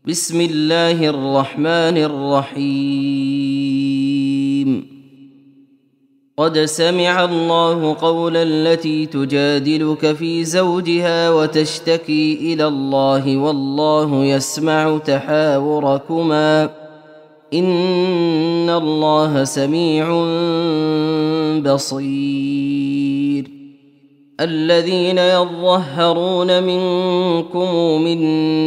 بسم الله الرحمن الرحيم. قد سمع الله قول التي تجادلك في زوجها وتشتكي إلى الله والله يسمع تحاوركما إن الله سميع بصير. الذين يظهرون منكم من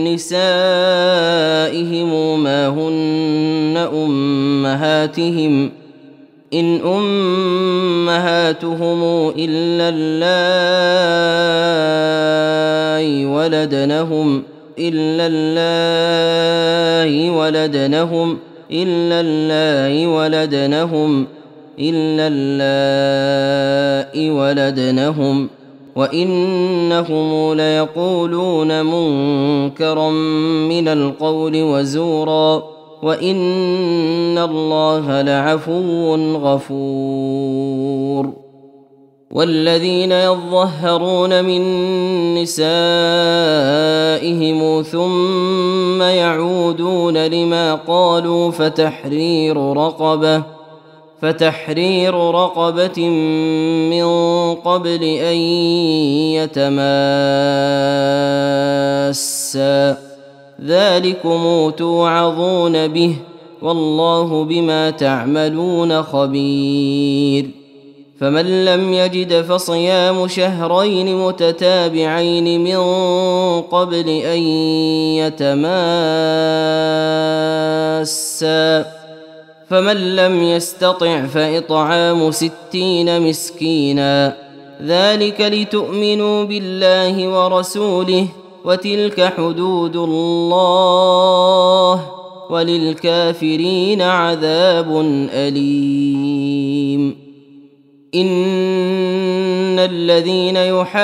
نسائهم ما هن أمهاتهم إن أمهاتهم إلا اللائي ولدنهم وإنهم ليقولون منكرا من القول وزورا وإن الله لعفو غفور. والذين يظهرون من نسائهم ثم يعودون لما قالوا فتحرير رقبة من قبل أن يتماسا ذلكم توعظون به والله بما تعملون خبير. فمن لم يجد فصيام شهرين متتابعين من قبل أن يتماسا فمن لم يستطع فإطعام 60 مسكينا ذلك لتؤمنوا بالله ورسوله وتلك حدود الله وللكافرين عذاب أليم. إن الذين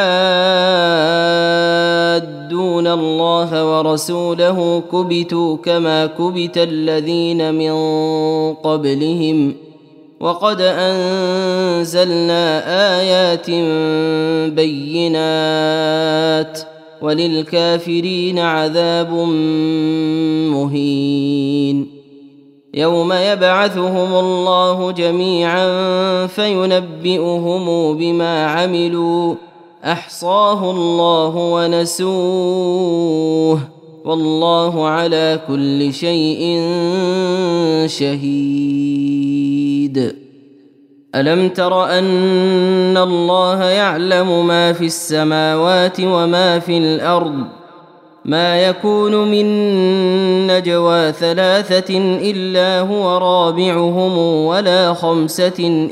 يحادون الله ورسوله كبتوا كما كبت الذين من قبلهم وقد أنزلنا آيات بينات وللكافرين عذاب مهين. يوم يبعثهم الله جميعا فينبئهم بما عملوا أحصاه الله ونسوه والله على كل شيء شهيد. ألم تر أن الله يعلم ما في السماوات وما في الأرض ما يكون من نجوى 3 إلا هو رابعهم ولا 5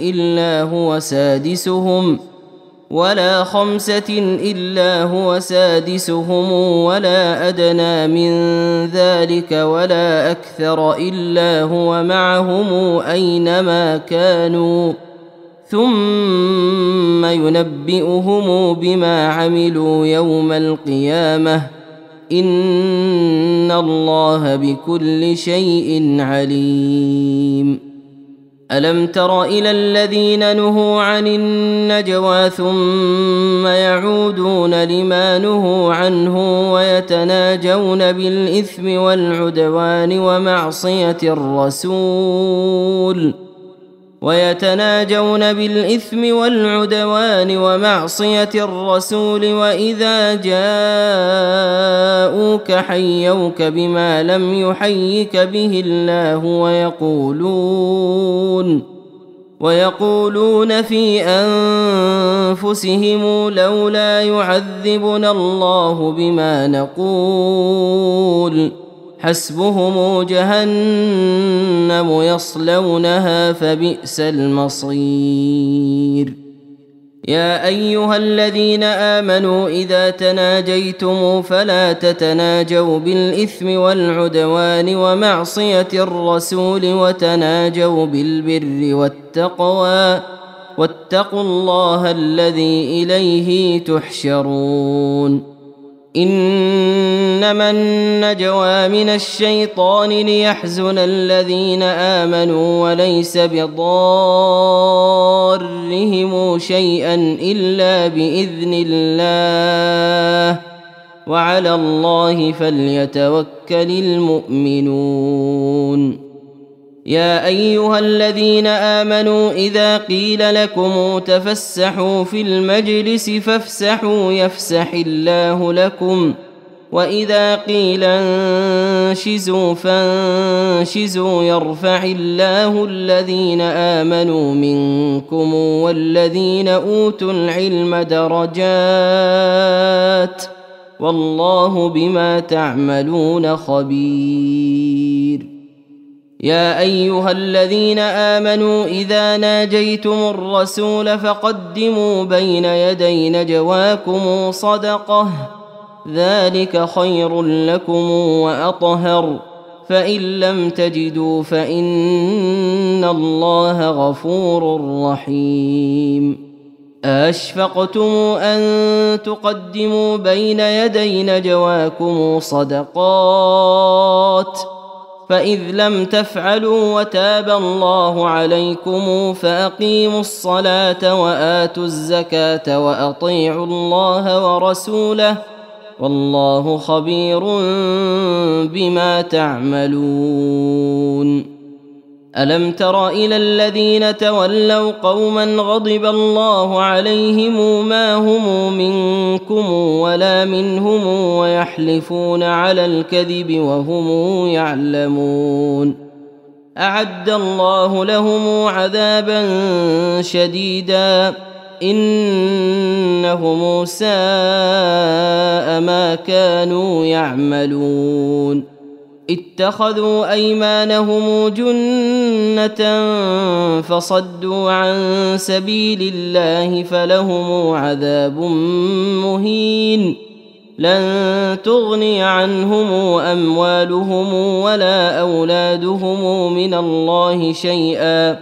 إلا هو سادسهم ولا أدنى من ذلك ولا أكثر إلا هو معهم أينما كانوا ثم ينبئهم بما عملوا يوم القيامة إن الله بكل شيء عليم. ألم تر إلى الذين نهوا عن النجوى ثم يعودون لما نهوا عنه ويتناجون بالإثم والعدوان ومعصية الرسول وإذا جاءوك حيوك بما لم يحيك به الله ويقولون في أنفسهم لولا يعذبنا الله بما نقول حسبهم جهنم يصلونها فبئس المصير. يا أيها الذين آمنوا إذا تناجيتم فلا تتناجوا بالإثم والعدوان ومعصية الرسول وتناجوا بالبر والتقوى واتقوا الله الذي إليه تحشرون. إنما النجوى من الشيطان ليحزن الذين آمنوا وليس بضارهم شيئا إلا بإذن الله وعلى الله فليتوكل المؤمنون. يا أيها الذين آمنوا إذا قيل لكم تفسحوا في المجلس فافسحوا يفسح الله لكم، وإذا قيل انشزوا فانشزوا يرفع الله الذين آمنوا منكم والذين أوتوا العلم درجات، والله بما تعملون خبير. يا أيها الذين آمنوا إذا ناجيتم الرسول فقدموا بين يدي نجواكم صدقة، ذلك خير لكم وأطهر، فإن لم تجدوا فإن الله غفور رحيم. أشفقتم أن تقدموا بين يدي نجواكم صدقات، فإذ لم تفعلوا وتاب الله عليكم فأقيموا الصلاة وآتوا الزكاة وأطيعوا الله ورسوله، والله خبير بما تعملون. ألم تر إلى الذين تولوا قوما غضب الله عليهم ما هم منكم ولا منهم ويحلفون على الكذب وهم يعلمون، أعد الله لهم عذابا شديدا إنهم ساء ما كانوا يعملون. اتخذوا أيمانهم جنة فصدوا عن سبيل الله فلهم عذاب مهين، لن تغني عنهم أموالهم ولا أولادهم من الله شيئا،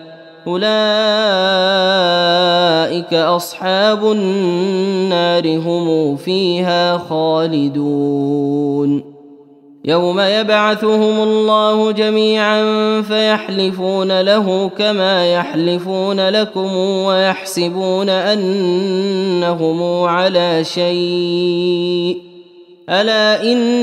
أولئك أصحاب النار هم فيها خالدون. يوم يبعثهم الله جميعا فيحلفون له كما يحلفون لكم ويحسبون أنهم على شيء، ألا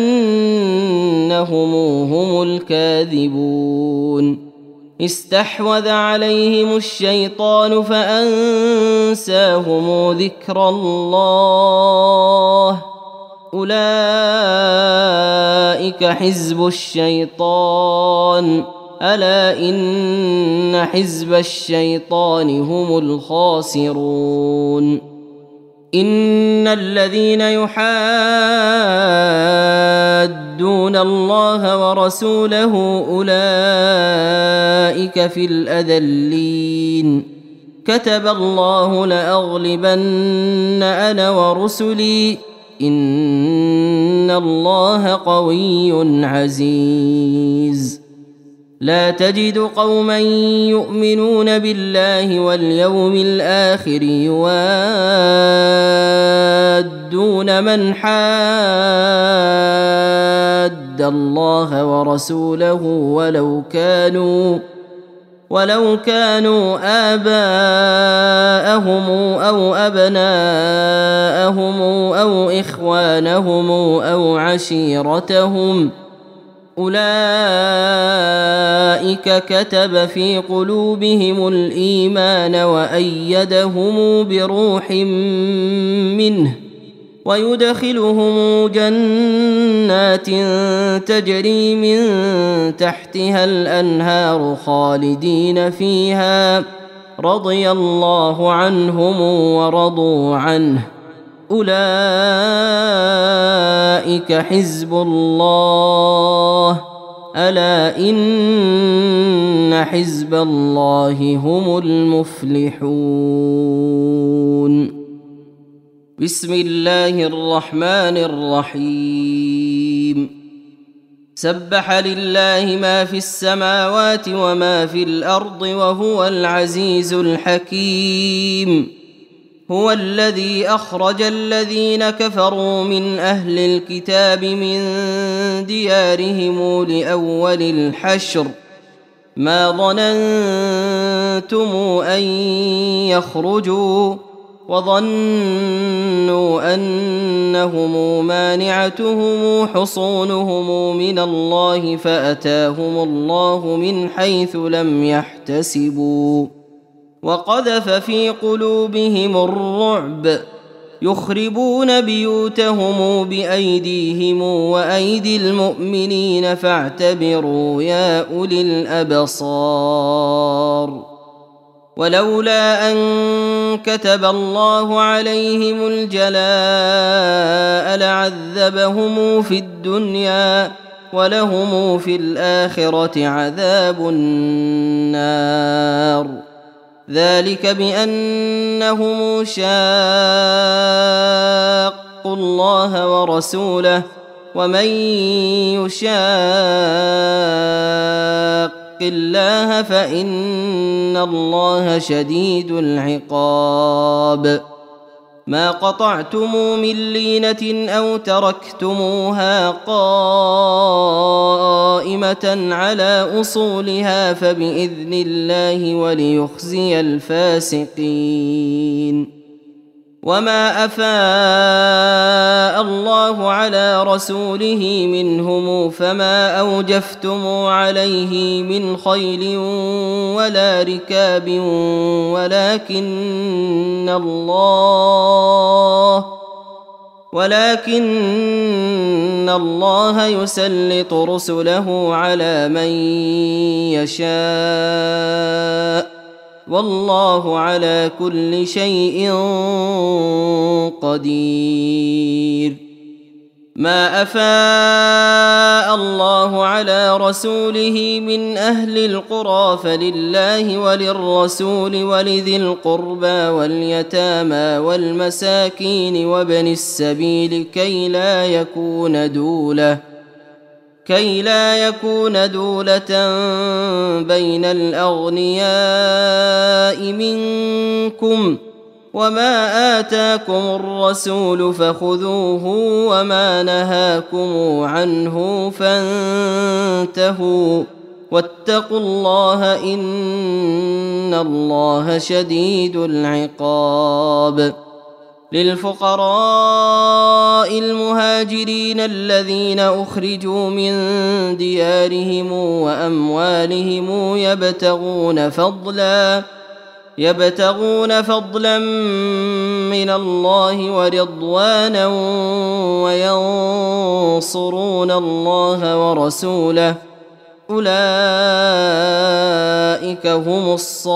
إنهم هم الكاذبون. استحوذ عليهم الشيطان فأنساهم ذكر الله، أولئك حزب الشيطان، ألا إن حزب الشيطان هم الخاسرون. إن الذين يحادون الله ورسوله أولئك في الأذلين، كتب الله لأغلبن أنا ورسلي إن الله قوي عزيز. لا تجد قوما يؤمنون بالله واليوم الآخر يوادون من حاد الله ورسوله ولو كانوا آباءهم أو أبناءهم أو إخوانهم أو عشيرتهم، أولئك كتب في قلوبهم الإيمان وأيدهم بروح منه، ويدخلهم جنات تجري من تحتها الأنهار خالدين فيها، رضي الله عنهم ورضوا عنه، أولئك حزب الله، ألا إن حزب الله هم المفلحون. بسم الله الرحمن الرحيم. سبح لله ما في السماوات وما في الأرض وهو العزيز الحكيم. هو الذي أخرج الذين كفروا من أهل الكتاب من ديارهم لأول الحشر، ما ظننتم أن يخرجوا وظنوا أنهم مانعتهم حصونهم من الله فأتاهم الله من حيث لم يحتسبوا وقذف في قلوبهم الرعب يخربون بيوتهم بأيديهم وأيدي المؤمنين فاعتبروا يا أولي الأبصار ولولا أن كتب الله عليهم الجلاء لعذبهم في الدنيا ولهم في الآخرة عذاب النار ذلك بأنهم شاقوا الله ورسوله ومن يشاق الله فإن الله شديد العقاب ما قطعتم من لينة أو تركتموها قائمة على أصولها فبإذن الله وليخزي الفاسقين وما أفاء الله على رسوله منهم فما أوجفتم عليه من خيل ولا ركاب ولكن الله يسلط رسله على من يشاء والله على كل شيء قدير ما أفاء الله على رسوله من أهل القرى فلله وللرسول ولذي القربى واليتامى والمساكين وابن السبيل كي لا يكون دولة بين الأغنياء منكم وما آتاكم الرسول فخذوه وما نهاكم عنه فانتهوا واتقوا الله إن الله شديد العقاب للفقراء المهاجرين الذين أخرجوا من ديارهم وأموالهم يبتغون فضلا من الله ورضوانا وينصرون الله ورسوله أولئك هم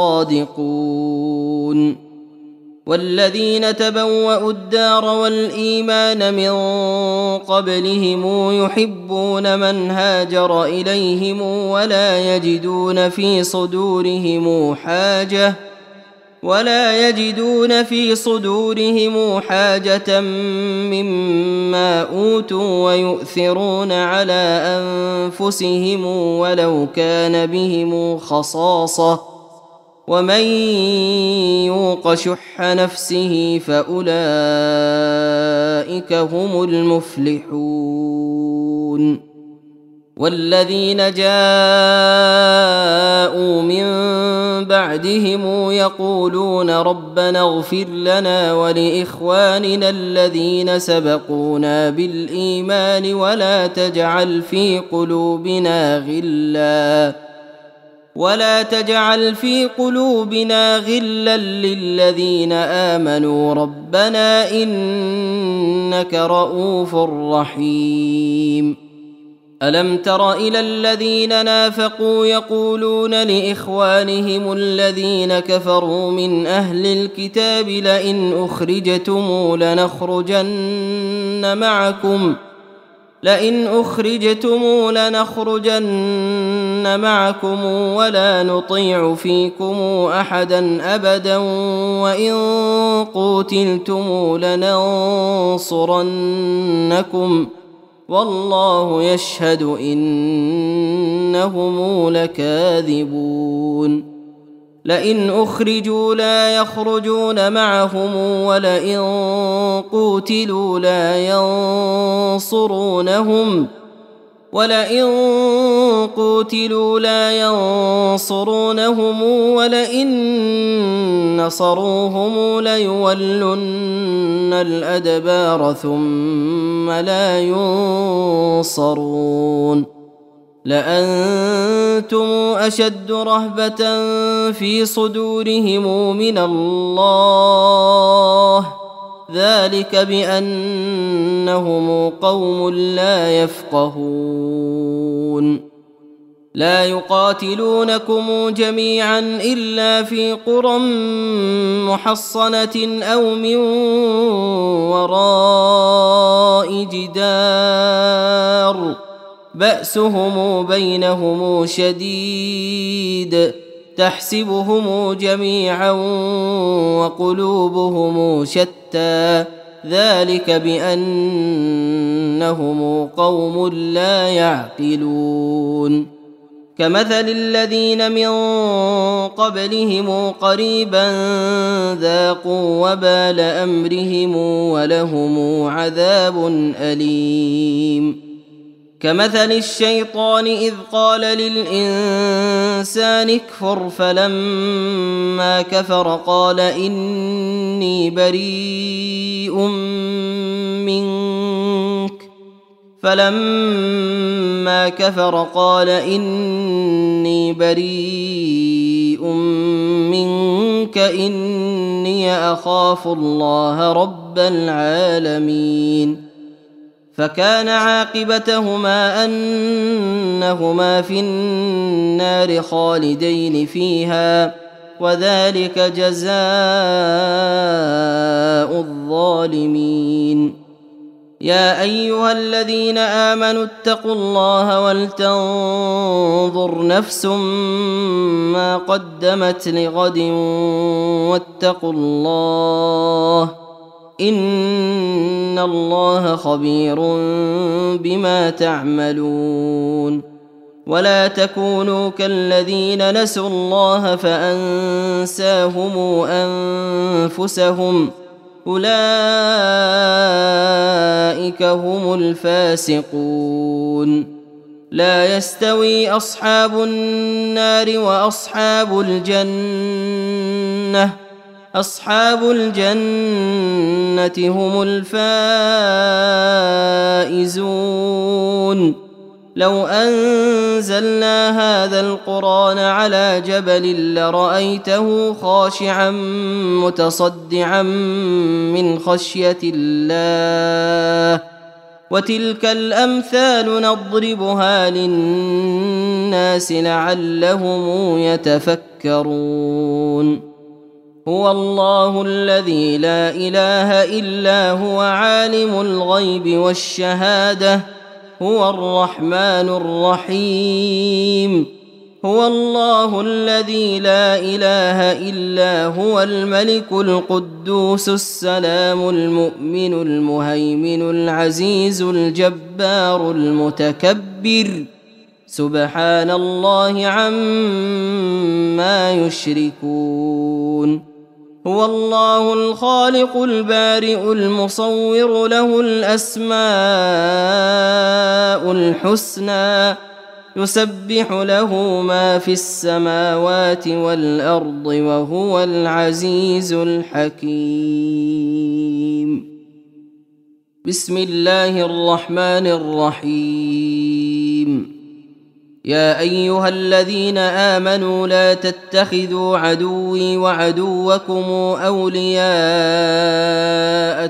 الصادقون والذين تبوأوا الدار والإيمان من قبلهم يحبون من هاجر إليهم ولا يجدون في صدورهم حاجة مما أوتوا ويؤثرون على أنفسهم ولو كان بهم خصاصة ومن يوق شح نفسه فأولئك هم المفلحون والذين جاءوا من بعدهم يقولون ربنا اغفر لنا ولإخواننا الذين سبقونا بالإيمان ولا تجعل في قلوبنا غلا للذين آمنوا ربنا إنك رؤوف رحيم ألم تر إلى الذين نافقوا يقولون لإخوانهم الذين كفروا من أهل الكتاب لئن أخرجتم لنخرجن معكم ولا نطيع فيكم أحدا أبدا وإن قوتلتم لننصرنكم والله يشهد إنهم لكاذبون لئن أخرجوا لا يخرجون معهم ولئن قوتلوا لا ينصرونهم ولئن قوتلوا لا ينصرونهم ولئن نصروهم ليولن الأدبار ثم لا ينصرون لأنتم أشد رهبة في صدورهم من الله ذلك بأنهم قوم لا يفقهون لا يقاتلونكم جميعا إلا في قرى محصنة أو من وراء جدار بأسهم بينهم شديد تحسبهم جميعا وقلوبهم شتى ذلك بأنهم قوم لا يعقلون كمثل الذين من قبلهم قريبا ذاقوا وبال أمرهم ولهم عذاب أليم كمثل الشيطان إذ قال للإنسان اكفر فلما كفر قال إني بريء منك إني أخاف الله رب العالمين فكان عاقبتهما أنهما في النار خالدين فيها وذلك جزاء الظالمين يا أيها الذين آمنوا اتقوا الله ولتنظر نفس ما قدمت لغد واتقوا الله إن الله خبير بما تعملون ولا تكونوا كالذين نسوا الله فأنساهم أنفسهم أولئك هم الفاسقون لا يستوي أصحاب النار وأصحاب الجنة أصحاب الجنة هم الفائزون لو أنزلنا هذا القرآن على جبل لرأيته خاشعا متصدعا من خشية الله وتلك الأمثال نضربها للناس لعلهم يتفكرون هو الله الذي لا إله إلا هو عالم الغيب والشهادة هو الرحمن الرحيم هو الله الذي لا إله إلا هو الملك القدوس السلام المؤمن المهيمن العزيز الجبار المتكبر سبحان الله عما يشركون هو الله الخالق البارئ المصور له الأسماء الحسنى يسبح له ما في السماوات والأرض وهو العزيز الحكيم بسم الله الرحمن الرحيم يا أيها الذين آمنوا لا تتخذوا عدوي وعدوكم أولياء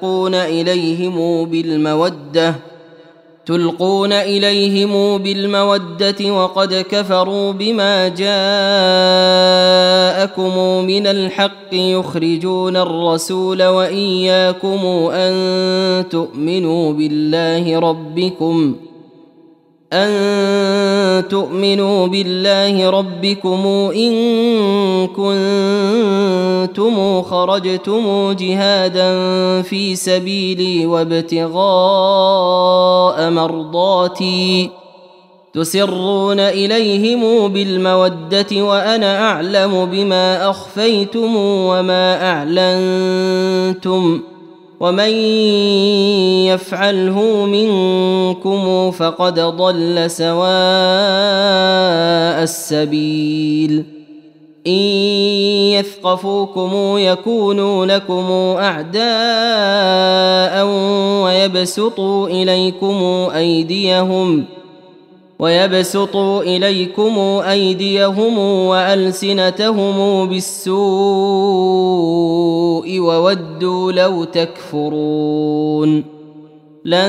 تلقون إليهم بالمودة وقد كفروا بما جاءكم من الحق يخرجون الرسول وإياكم أن تؤمنوا بالله ربكم إن كنتم خرجتم جهادا في سبيلي وابتغاء مرضاتي تسرون إليهم بالمودة وأنا أعلم بما أخفيتم وما أعلنتم ومن يفعله منكم فقد ضل سواء السبيل إن يثقفوكم يكونوا لكم أعداء ويبسطوا إليكم أيديهم وألسنتهم بالسوء وودوا لو تكفرون لن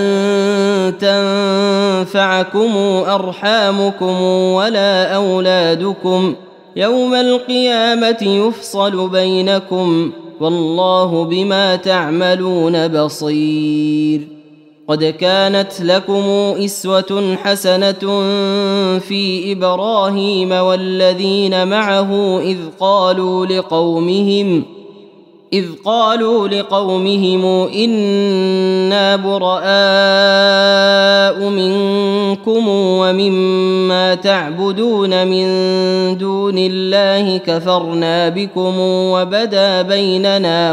تنفعكم أرحامكم ولا أولادكم يوم القيامة يفصل بينكم والله بما تعملون بصير قد كانت لكم أسوة حسنة في إبراهيم والذين معه إذ قالوا لقومهم إنا براء منكم ومما تعبدون من دون الله كفرنا بكم وبدا بيننا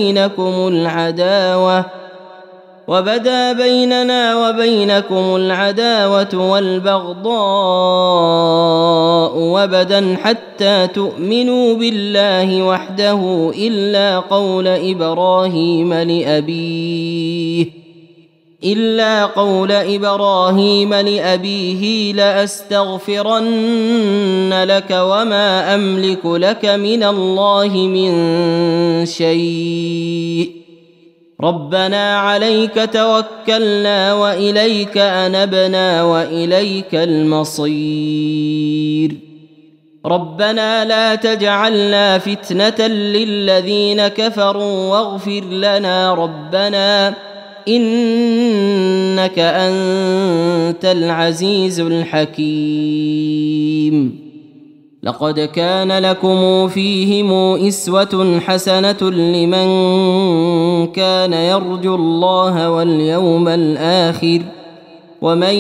وبينكم العداوة والبغضاء وبدا حتى تؤمنوا بالله وحده إلا قول إبراهيم لأبيه لأستغفرن لك وما أملك لك من الله من شيء ربنا عليك توكلنا وإليك أنبنا وإليك المصير ربنا لا تجعلنا فتنة للذين كفروا واغفر لنا ربنا إنك أنت العزيز الحكيم لقد كان لكم فيهم أسوة حسنة لمن كان يرجو الله واليوم الآخر ومن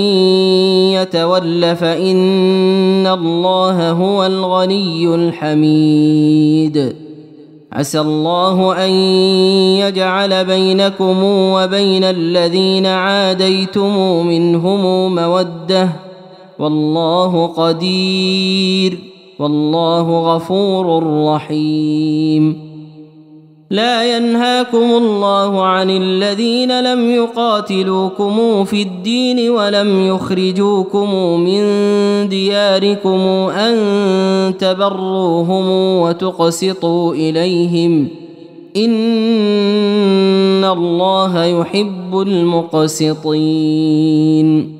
يتول فإن الله هو الغني الحميد عسى الله أن يجعل بينكم وبين الذين عاديتم منهم مودة والله قدير والله غفور رحيم لا ينهاكم الله عن الذين لم يقاتلوكم في الدين ولم يخرجوكم من دياركم أن تبروهم وتقسطوا إليهم إن الله يحب المقسطين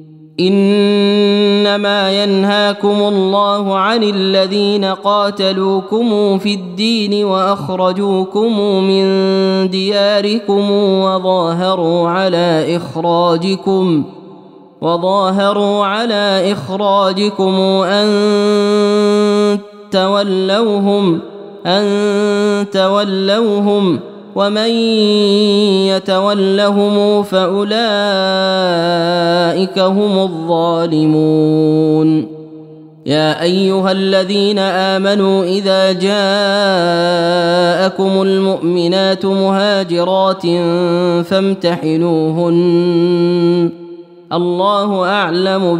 إنما ينهاكم الله عن الذين قاتلوكم في الدين وأخرجوكم من دياركم وظاهروا على إخراجكم أن تولوهم ومن يتولهم فأولئك هم الظالمون يا أيها الذين آمنوا إذا جاءكم المؤمنات مهاجرات فامتحنوهن الله أعلم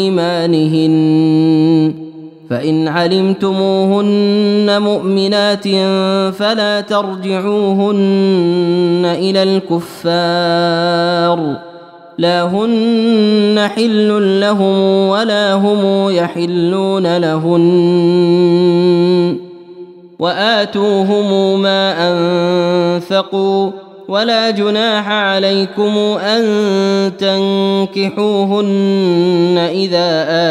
بإيمانهن فإن علمتموهن مؤمنات فلا ترجعوهن إلى الكفار لا هن حل لهم ولا هم يحلون لهن وآتوهم ما أنفقوا ولا جناح عليكم أن تنكحوهن إذا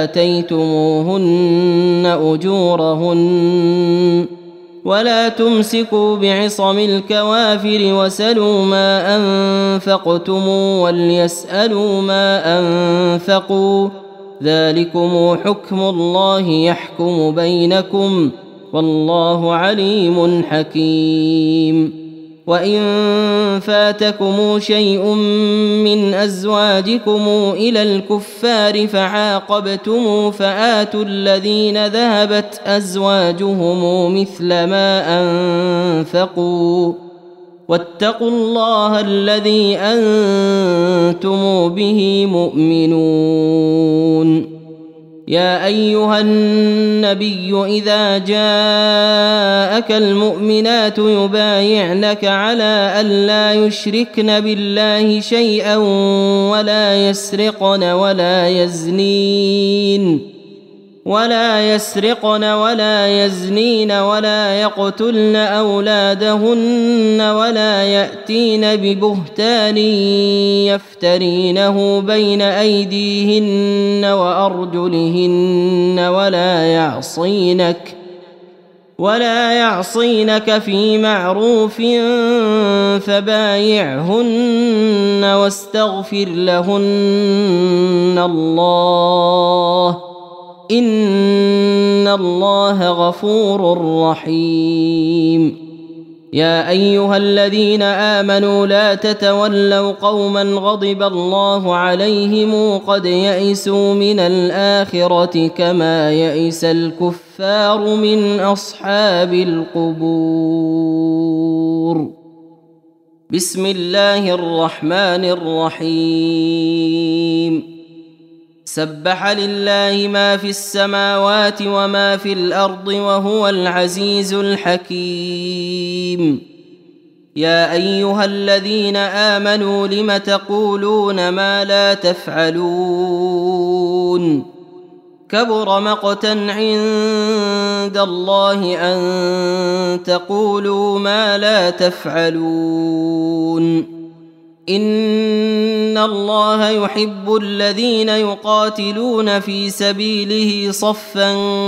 آتيتموهن أجورهن ولا تمسكوا بعصم الكوافر وسلوا ما أنفقتم وليسألوا ما أنفقوا ذلكم حكم الله يحكم بينكم والله عليم حكيم وإن فاتكم شيء من أزواجكم إلى الكفار فعاقبتم فآتوا الذين ذهبت أزواجهم مثل ما أنفقوا واتقوا الله الذي أنتم به مؤمنون. يا أيها النبي إذا جاءك المؤمنات يبايعنك على ألا يشركن بالله شيئا ولا يسرقن ولا يزنين ولا يقتلن أولادهن ولا يأتين ببهتان يفترينه بين أيديهن وأرجلهن ولا يعصينك في معروف فبايعهن واستغفر لهن الله إن الله غفور رحيم. يا أيها الذين آمنوا لا تتولوا قوما غضب الله عليهم قد يئسوا من الآخرة كما يئس الكفار من أصحاب القبور. بسم الله الرحمن الرحيم. سبح لله ما في السماوات وما في الأرض وهو العزيز الحكيم. يا أيها الذين آمنوا لم تقولون ما لا تفعلون كبر مقتا عند الله أن تقولوا ما لا تفعلون. إن الله يحب الذين يقاتلون في سبيله صفا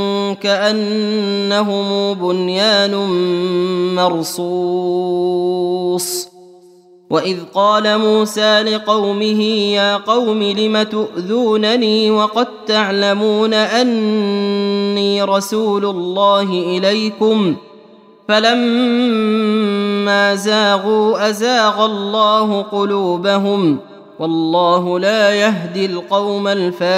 كأنهم بنيان مرصوص. وإذ قال موسى لقومه يا قوم لم تؤذونني وقد تعلمون أني رسول الله إليكم فلما زاغوا أزاغ الله قلوبهم والله لا يهدي القوم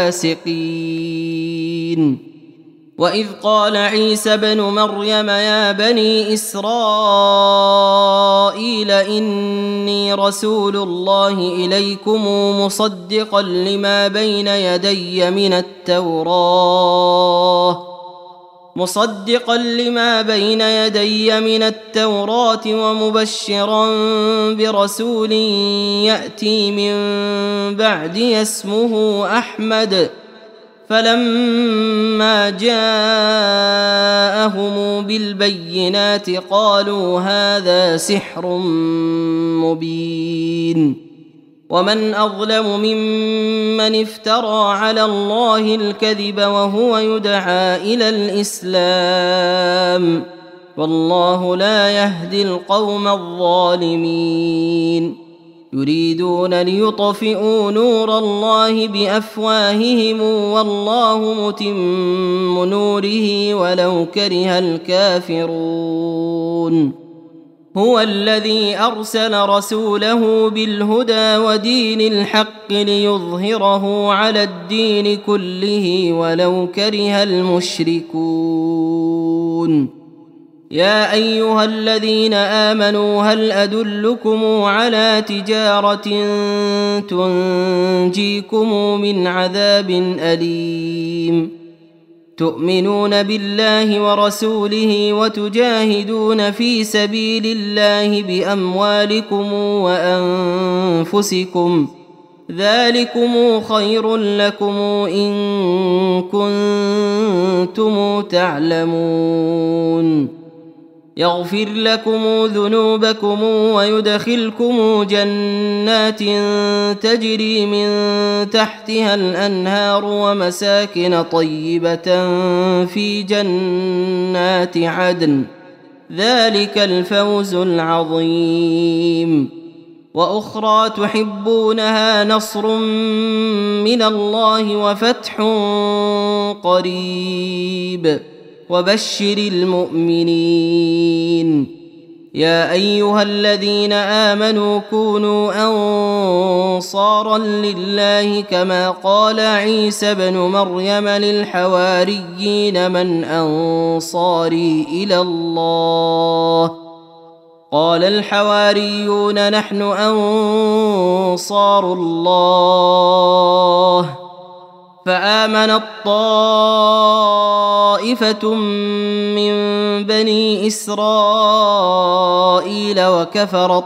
الفاسقين. وإذ قال عيسى ابن مريم يا بني إسرائيل إني رسول الله إليكم مصدقا لما بين يدي من التوراة ومبشرا برسول يأتي من بعدي اسمه أحمد. فلما جاءهم بالبينات قالوا هذا سحر مبين. ومن أظلم ممن افترى على الله الكذب وهو يدعى إلى الإسلام والله لا يهدي القوم الظالمين. يريدون ليطفئوا نور الله بأفواههم والله متم نوره ولو كره الكافرون. هو الذي أرسل رسوله بالهدى ودين الحق ليظهره على الدين كله ولو كره المشركون. يا أيها الذين آمنوا هل أدلكم على تجارة تنجيكم من عذاب أليم تؤمنون بالله ورسوله وتجاهدون في سبيل الله بأموالكم وأنفسكم ذلكم خير لكم إن كنتم تعلمون. يغفر لكم ذنوبكم ويدخلكم جنات تجري من تحتها الأنهار ومساكن طيبة في جنات عدن ذلك الفوز العظيم. وأخرى تحبونها نصر من الله وفتح قريب وبشر المؤمنين. يا أيها الذين آمنوا كونوا أنصارا لله كما قال عيسى ابن مريم للحواريين من أنصاري إلى الله قال الحواريون نحن أنصار الله. فآمنت طائفة من بني إسرائيل وكفرت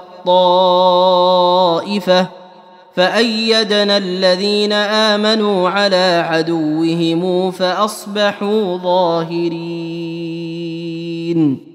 طائفة فأيدنا الذين آمنوا على عدوهم فأصبحوا ظاهرين.